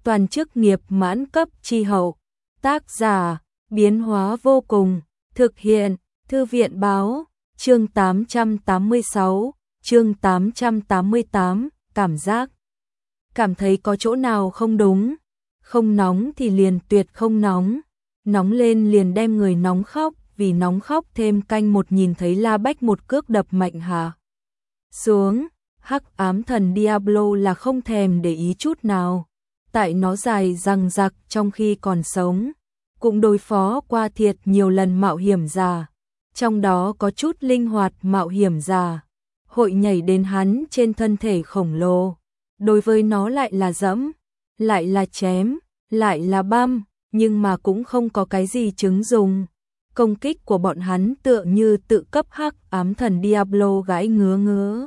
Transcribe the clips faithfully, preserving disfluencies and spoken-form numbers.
toàn chức nghiệp mãn cấp chi hậu. Tác giả, biến hóa vô cùng, thực hiện, Thư viện báo, chương tám trăm tám mươi sáu, chương tám trăm tám mươi tám, cảm giác. Cảm thấy có chỗ nào không đúng, không nóng thì liền tuyệt không nóng, nóng lên liền đem người nóng khóc, vì nóng khóc thêm canh một nhìn thấy La Bách một cước đập mạnh hạ xuống. Hắc ám thần Diablo là không thèm để ý chút nào, tại nó dài răng rặc trong khi còn sống, cũng đối phó qua thiệt nhiều lần mạo hiểm giả, trong đó có chút linh hoạt mạo hiểm giả, hội nhảy đến hắn trên thân thể khổng lồ, đối với nó lại là dẫm, lại là chém, lại là băm, nhưng mà cũng không có cái gì chứng dùng. Công kích của bọn hắn tựa như tự cấp hắc ám thần Diablo gãi ngứa ngứa.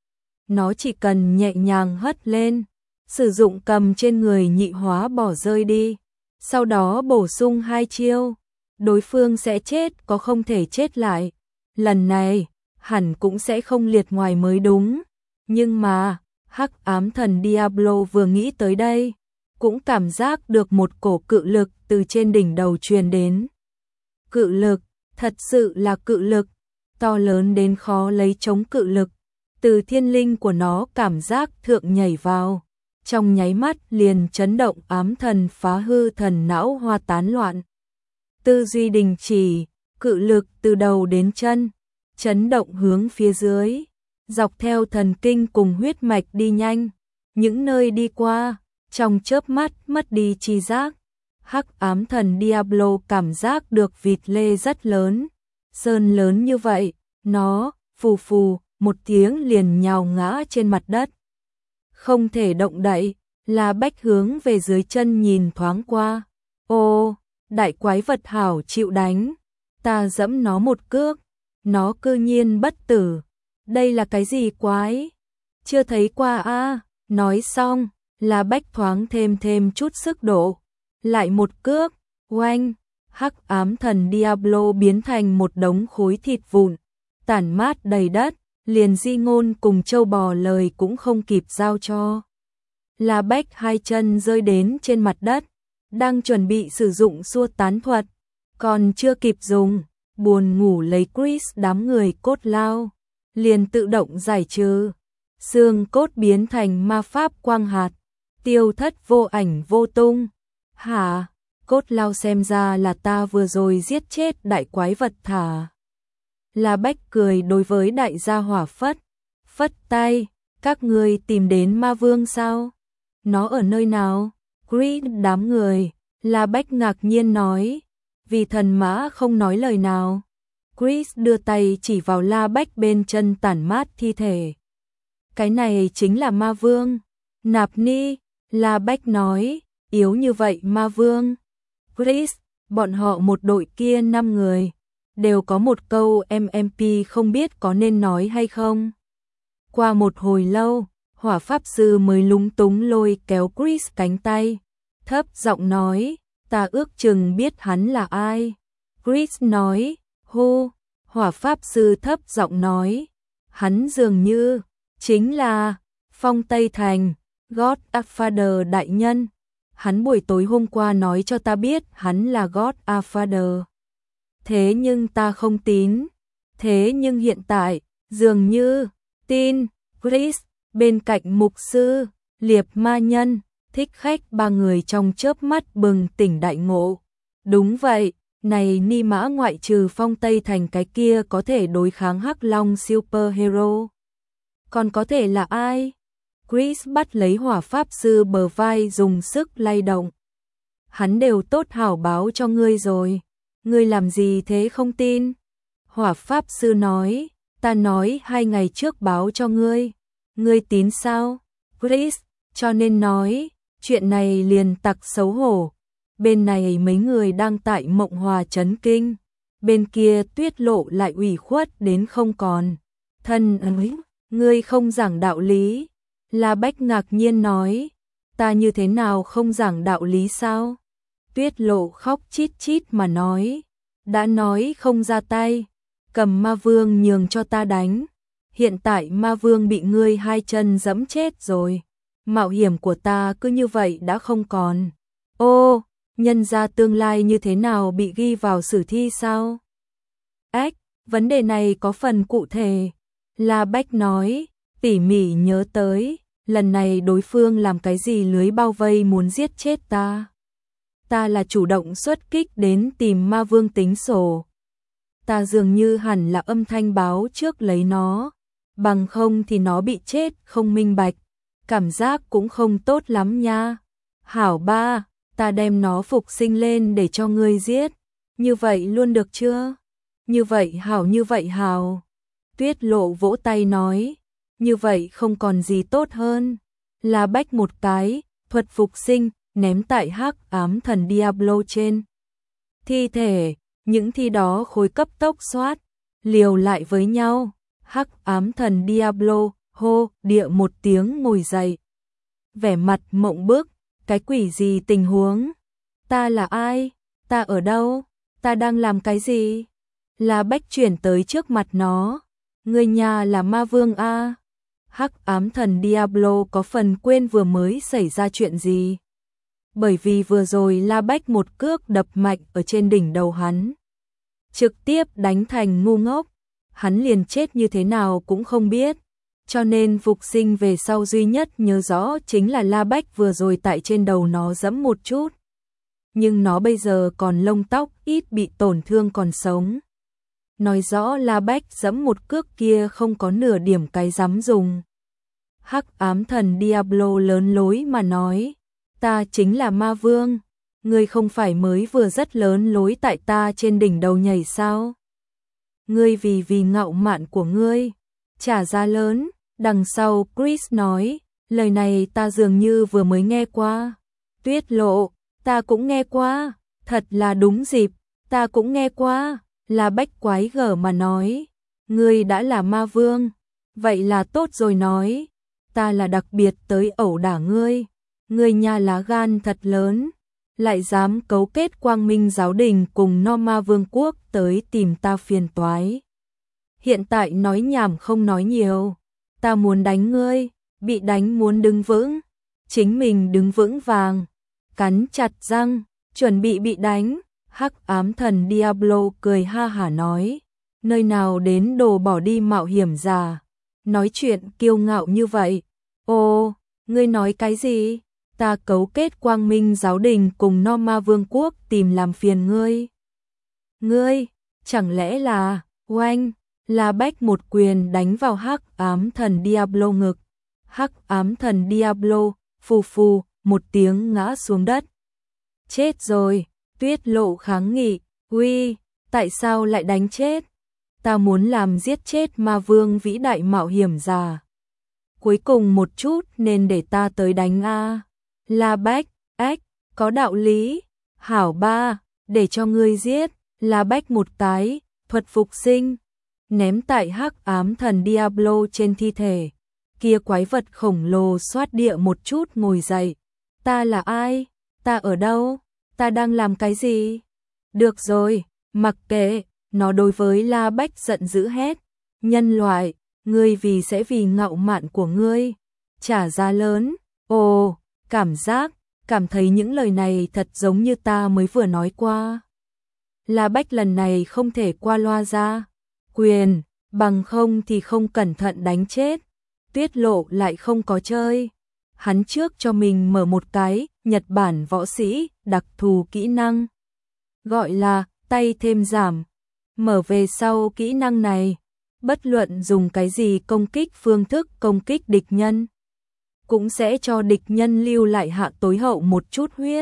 Nó chỉ cần nhẹ nhàng hất lên, sử dụng cầm trên người nhị hóa bỏ rơi đi, sau đó bổ sung hai chiêu, đối phương sẽ chết có không thể chết lại. Lần này, hẳn cũng sẽ không liệt ngoài mới đúng, nhưng mà, hắc ám thần Diablo vừa nghĩ tới đây, cũng cảm giác được một cổ cự lực từ trên đỉnh đầu truyền đến. Cự lực, thật sự là cự lực, to lớn đến khó lấy chống cự lực, từ thiên linh của nó cảm giác thượng nhảy vào, trong nháy mắt liền chấn động ám thần phá hư thần não hoa tán loạn. Tư duy đình chỉ, cự lực từ đầu đến chân, chấn động hướng phía dưới, dọc theo thần kinh cùng huyết mạch đi nhanh, những nơi đi qua, trong chớp mắt mất đi tri giác. Hắc ám thần Diablo cảm giác được vịt lê rất lớn, sơn lớn như vậy, nó, phù phù, một tiếng liền nhào ngã trên mặt đất. Không thể động đậy, La Bách hướng về dưới chân nhìn thoáng qua. Ô, đại quái vật hảo chịu đánh, ta dẫm nó một cước, nó cư nhiên bất tử. Đây là cái gì quái? Chưa thấy qua a. À. Nói xong, La Bách thoáng thêm thêm chút sức độ. Lại một cước, oanh, hắc ám thần Diablo biến thành một đống khối thịt vụn, tản mát đầy đất, liền di ngôn cùng châu bò lời cũng không kịp giao cho. La Bách hai chân rơi đến trên mặt đất, đang chuẩn bị sử dụng xua tán thuật, còn chưa kịp dùng, buồn ngủ lấy Chris đám người cốt lao, liền tự động giải trừ, xương cốt biến thành ma pháp quang hạt, tiêu thất vô ảnh vô tung. Hả, cốt lao xem ra là ta vừa rồi giết chết đại quái vật thả. La Bách cười đối với đại gia hỏa phất, phất tay, các người tìm đến ma vương sao? Nó ở nơi nào? Creed đám người, La Bách ngạc nhiên nói, vì thần mã không nói lời nào. Chris đưa tay chỉ vào La Bách bên chân tản mát thi thể. Cái này chính là ma vương. Nạp Ni, La Bách nói, yếu như vậy ma vương. Chris, bọn họ một đội kia năm người, đều có một câu em em pê không biết có nên nói hay không. Qua một hồi lâu, hỏa pháp sư mới lúng túng lôi kéo Chris cánh tay, thấp giọng nói, ta ước chừng biết hắn là ai. Chris nói, hô, hỏa pháp sư thấp giọng nói, hắn dường như, chính là, Phong Tây Thành, Godfather đại nhân. Hắn buổi tối hôm qua nói cho ta biết hắn là Godfather. Thế nhưng ta không tín. Thế nhưng hiện tại, dường như, tin, Chris, bên cạnh mục sư, liệp ma nhân, thích khách ba người trong chớp mắt bừng tỉnh đại ngộ. Đúng vậy, này ni mã ngoại trừ Phong Tây Thành cái kia có thể đối kháng Hắc Long Superhero. Còn có thể là ai? Chris bắt lấy hỏa pháp sư bờ vai dùng sức lay động. Hắn đều tốt hảo báo cho ngươi rồi. Ngươi làm gì thế không tin? Hỏa pháp sư nói, ta nói hai ngày trước báo cho ngươi. Ngươi tín sao? Chris, cho nên nói, chuyện này liền tặc xấu hổ. Bên này mấy người đang tại Mộng Hòa chấn kinh. Bên kia Tuyết Lộ lại ủy khuất đến không còn. Thân ấy, ngươi không giảng đạo lý. La Bách ngạc nhiên nói, ta như thế nào không giảng đạo lý sao? Tuyết Lộ khóc chít chít mà nói, đã nói không ra tay, cầm ma vương nhường cho ta đánh. Hiện tại ma vương bị ngươi hai chân giẫm chết rồi, mạo hiểm của ta cứ như vậy đã không còn. Ô, nhân ra tương lai như thế nào bị ghi vào sử thi sao? Ách, vấn đề này có phần cụ thể. La Bách nói, tỉ mỉ nhớ tới, lần này đối phương làm cái gì lưới bao vây muốn giết chết ta. Ta là chủ động xuất kích đến tìm ma vương tính sổ. Ta dường như hẳn là âm thanh báo trước lấy nó, bằng không thì nó bị chết không minh bạch, cảm giác cũng không tốt lắm nha. Hảo ba, ta đem nó phục sinh lên để cho ngươi giết, như vậy luôn được chưa? Như vậy hảo, như vậy hảo. Tuyết Lộ vỗ tay nói, như vậy không còn gì tốt hơn. La Bách một cái, thuật phục sinh, ném tại hắc ám thần Diablo trên thi thể, những thi đó khối cấp tốc xoát, liều lại với nhau. Hắc ám thần Diablo hô địa một tiếng ngồi dậy, vẻ mặt mộng bức, cái quỷ gì tình huống? Ta là ai? Ta ở đâu? Ta đang làm cái gì? La Bách chuyển tới trước mặt nó, người nhà là ma vương a. Hắc ám thần Diablo có phần quên vừa mới xảy ra chuyện gì. Bởi vì vừa rồi La Bách một cước đập mạnh ở trên đỉnh đầu hắn, trực tiếp đánh thành ngu ngốc, hắn liền chết như thế nào cũng không biết, cho nên phục sinh về sau duy nhất nhớ rõ chính là La Bách vừa rồi tại trên đầu nó giẫm một chút. Nhưng nó bây giờ còn lông tóc ít bị tổn thương còn sống. Nói rõ La Bách giẫm một cước kia không có nửa điểm cái dám dùng. Hắc ám thần Diablo lớn lối mà nói, ta chính là ma vương, ngươi không phải mới vừa rất lớn lối tại ta trên đỉnh đầu nhảy sao? Ngươi vì vì ngạo mạn của ngươi, trả giá lớn. Đằng sau Chris nói, lời này ta dường như vừa mới nghe qua. Tuyết Lộ, ta cũng nghe qua, thật là đúng dịp, ta cũng nghe qua. La Bách quái gở mà nói, ngươi đã là ma vương, vậy là tốt rồi nói, ta là đặc biệt tới ẩu đả ngươi, ngươi nha lá gan thật lớn, lại dám cấu kết Quang Minh giáo đình cùng No Ma Vương quốc tới tìm ta phiền toái. Hiện tại nói nhảm không nói nhiều, ta muốn đánh ngươi, bị đánh muốn đứng vững, chính mình đứng vững vàng, cắn chặt răng, chuẩn bị bị đánh. Hắc ám thần Diablo cười ha hả nói, nơi nào đến đồ bỏ đi mạo hiểm giả, nói chuyện kiêu ngạo như vậy. Ồ, ngươi nói cái gì? Ta cấu kết Quang Minh giáo đình cùng No Ma Vương quốc tìm làm phiền ngươi. Ngươi, chẳng lẽ là, oanh, La Bách một quyền đánh vào hắc ám thần Diablo ngực. Hắc ám thần Diablo, phù phù, một tiếng ngã xuống đất. Chết rồi. Tuyết Lộ kháng nghị, uy, tại sao lại đánh chết? Ta muốn làm giết chết ma vương vĩ đại mạo hiểm giả. Cuối cùng một chút nên để ta tới đánh a. La Bách, ách, có đạo lý. Hảo ba, để cho ngươi giết. La Bách một cái, thuật phục sinh, ném tại hắc ám thần Diablo trên thi thể. Kia quái vật khổng lồ xoát địa một chút ngồi dậy. Ta là ai? Ta ở đâu? Ta đang làm cái gì? Được rồi, mặc kệ, nó đối với La Bách giận dữ hét. Nhân loại, ngươi vì sẽ vì ngạo mạn của ngươi, trả giá lớn. Ồ, cảm giác, cảm thấy những lời này thật giống như ta mới vừa nói qua. La Bách lần này không thể qua loa ra. Quyền, bằng không thì không cẩn thận đánh chết. Tuyết Lộ lại không có chơi. Hắn trước cho mình mở một cái Nhật Bản võ sĩ đặc thù kỹ năng, gọi là tay thêm giảm. Mở về sau kỹ năng này, bất luận dùng cái gì công kích phương thức công kích địch nhân, cũng sẽ cho địch nhân lưu lại hạ tối hậu một chút huyết.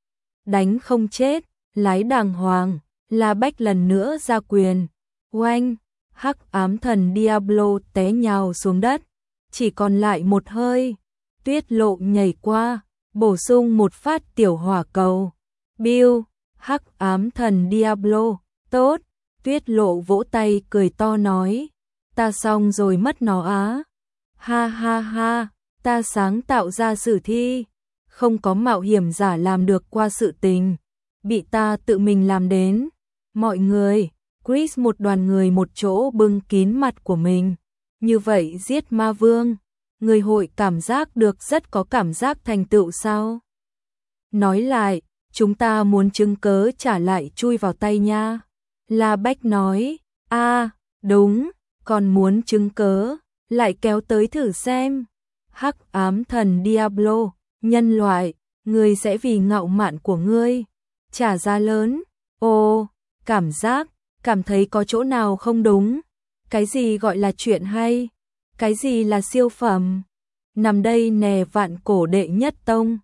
Đánh không chết, lái đàng hoàng. La Bách lần nữa ra quyền, oanh, hắc ám thần Diablo té nhào xuống đất, chỉ còn lại một hơi. Tuyết Lộ nhảy qua, bổ sung một phát tiểu hỏa cầu. Biu, hắc ám thần Diablo, tốt. Tuyết Lộ vỗ tay cười to nói, ta xong rồi mất nó á. Ha ha ha, ta sáng tạo ra sử thi, không có mạo hiểm giả làm được qua sự tình, bị ta tự mình làm đến. Mọi người, Chris một đoàn người một chỗ bưng kín mặt của mình, như vậy giết ma vương, người hội cảm giác được rất có cảm giác thành tựu sao? Nói lại, chúng ta muốn chứng cớ trả lại chui vào tay nha. La Bách nói, a đúng, còn muốn chứng cớ, lại kéo tới thử xem. Hắc ám thần Diablo, nhân loại, ngươi sẽ vì ngạo mạn của ngươi trả giá lớn. Ồ, cảm giác, cảm thấy có chỗ nào không đúng. Cái gì gọi là chuyện hay? Cái gì là siêu phẩm? Nằm đây nè vạn cổ đệ nhất tông.